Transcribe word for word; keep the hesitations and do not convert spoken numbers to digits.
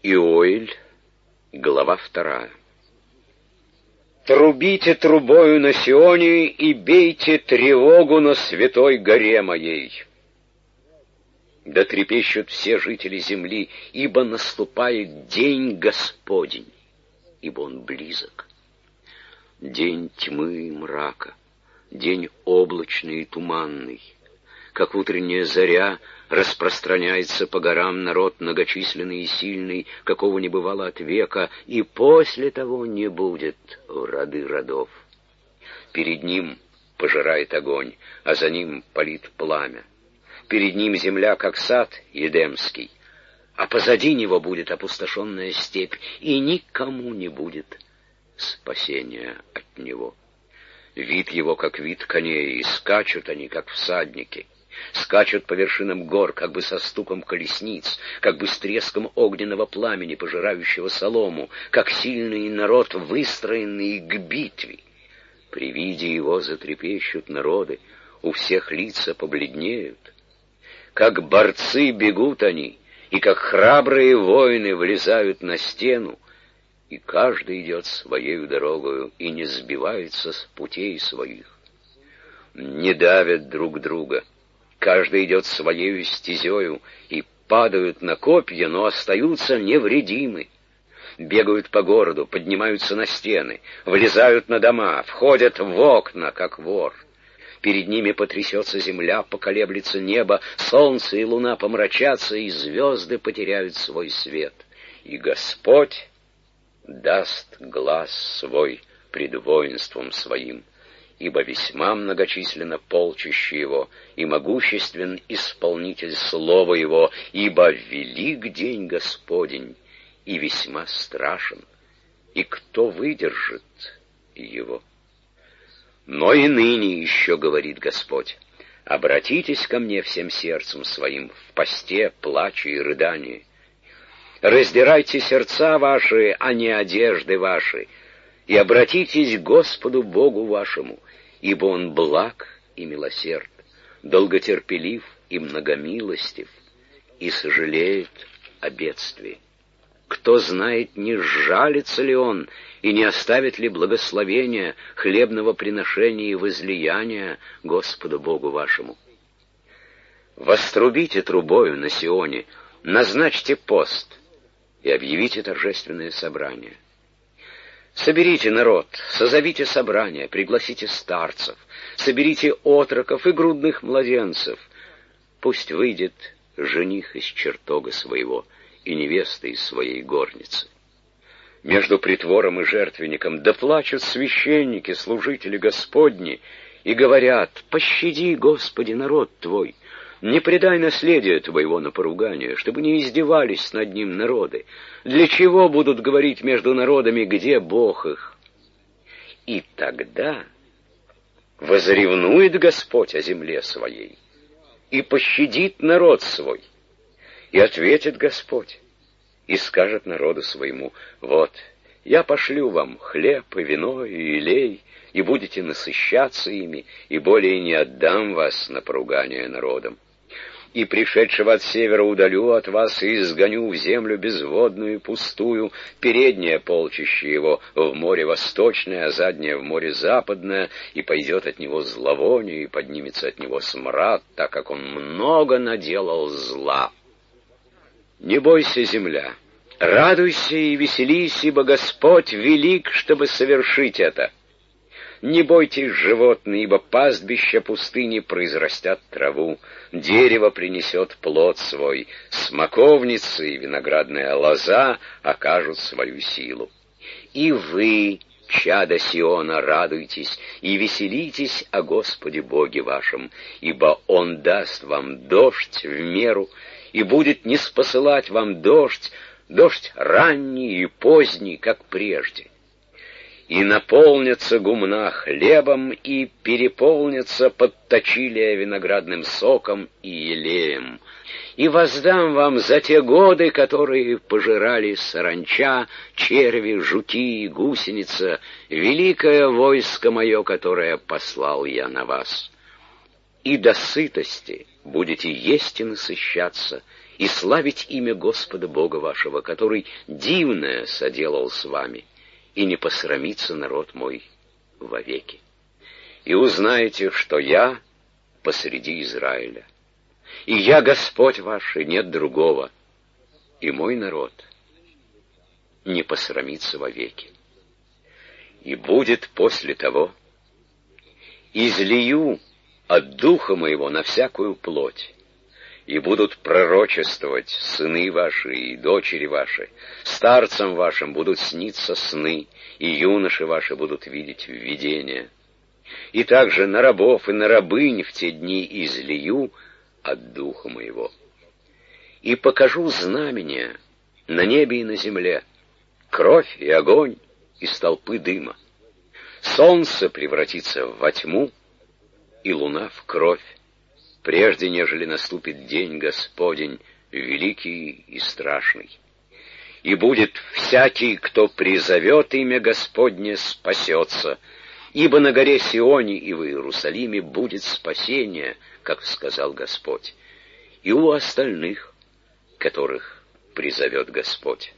Иоэль, глава вторая. Трубите трубою на Сионе и бейте тревогу на святой горе моей. Да трепещут все жители земли, ибо наступает день Господень, ибо он близок. День тьмы и мрака, день облачный и туманный. Как утренняя заря распространяется по горам народ многочисленный и сильный, какого не бывало от века, и после того не будет в роды родов. Перед ним пожирает огонь, а за ним палит пламя. Перед ним земля, как сад Едемский, а позади него будет опустошенная степь, и никому не будет спасения от него. Вид его, как вид коней, и скачут они, как всадники. Скачут по вершинам гор, как бы со стуком колесниц, как бы с треском огненного пламени, пожирающего солому, как сильный народ, выстроенный к битве. При виде его затрепещут народы, у всех лица побледнеют. Как борцы бегут они, и как храбрые воины влезают на стену, и каждый идет своею дорогою и не сбивается с путей своих. Не давят друг друга. Каждый идет своею стезею, и падают на копья, но остаются невредимы. Бегают по городу, поднимаются на стены, влезают на дома, входят в окна, как вор. Перед ними потрясется земля, поколеблется небо, солнце и луна помрачатся, и звезды потеряют свой свет. И Господь даст глас свой пред воинством своим, ибо весьма многочисленно полчище его, и могуществен исполнитель слова его, ибо велик день Господень, и весьма страшен, и кто выдержит его? Но и ныне еще, говорит Господь, обратитесь ко мне всем сердцем своим в посте, плаче и рыдании. Раздирайте сердца ваши, а не одежды ваши, и обратитесь к Господу Богу вашему, ибо Он благ и милосерд, долготерпелив и многомилостив, и сожалеет о бедствии. Кто знает, не сжалится ли Он, и не оставит ли благословения, хлебного приношения и возлияния Господу Богу вашему. Вострубите трубою на Сионе, назначьте пост и объявите торжественное собрание. Соберите народ, созовите собрание, пригласите старцев, соберите отроков и грудных младенцев. Пусть выйдет жених из чертога своего и невеста из своей горницы. Между притвором и жертвенником да плачут священники, служители Господни, и говорят: «Пощади, Господи, народ Твой, не предай наследие Твоего на поругание, чтобы не издевались над ним народы. Для чего будут говорить между народами, где Бог их?» И тогда возревнует Господь о земле своей и пощадит народ свой. И ответит Господь и скажет народу своему: «Вот, я пошлю вам хлеб и вино и елей, и будете насыщаться ими, и более не отдам вас на поругание народам. И пришедшего от севера удалю от вас и изгоню в землю безводную и пустую, переднее полчище его в море восточное, а заднее в море западное, и пойдет от него зловоние, и поднимется от него смрад, так как он много наделал зла. Не бойся, земля, радуйся и веселись, ибо Господь велик, чтобы совершить это. Не бойтесь, животные, ибо пастбища пустыни произрастят траву, дерево принесет плод свой, смоковницы и виноградная лоза окажут свою силу. И вы, чада Сиона, радуйтесь и веселитесь о Господе Боге вашем, ибо Он даст вам дождь в меру, и будет ниспосылать вам дождь, дождь ранний и поздний, как прежде. И наполнятся гумна хлебом, и переполнятся подточилия виноградным соком и елеем. И воздам вам за те годы, которые пожирали саранча, черви, жуки и гусеница, великое войско мое, которое послал я на вас. И до сытости будете есть и насыщаться, и славить имя Господа Бога вашего, который дивное соделал с вами, и не посрамится народ мой вовеки. И узнаете, что я посреди Израиля, и я Господь ваш, и нет другого, и мой народ не посрамится вовеки. И будет после того, излию от духа моего на всякую плоть, и будут пророчествовать сыны ваши и дочери ваши, старцам вашим будут сниться сны, и юноши ваши будут видеть видения. И также на рабов и на рабынь в те дни излию от духа моего. И покажу знамения на небе и на земле, кровь и огонь из толпы дыма. Солнце превратится во тьму, и луна в кровь, прежде нежели наступит день Господень, великий и страшный. И будет всякий, кто призовет имя Господне, спасется, ибо на горе Сионе и в Иерусалиме будет спасение, как сказал Господь, и у остальных, которых призовет Господь.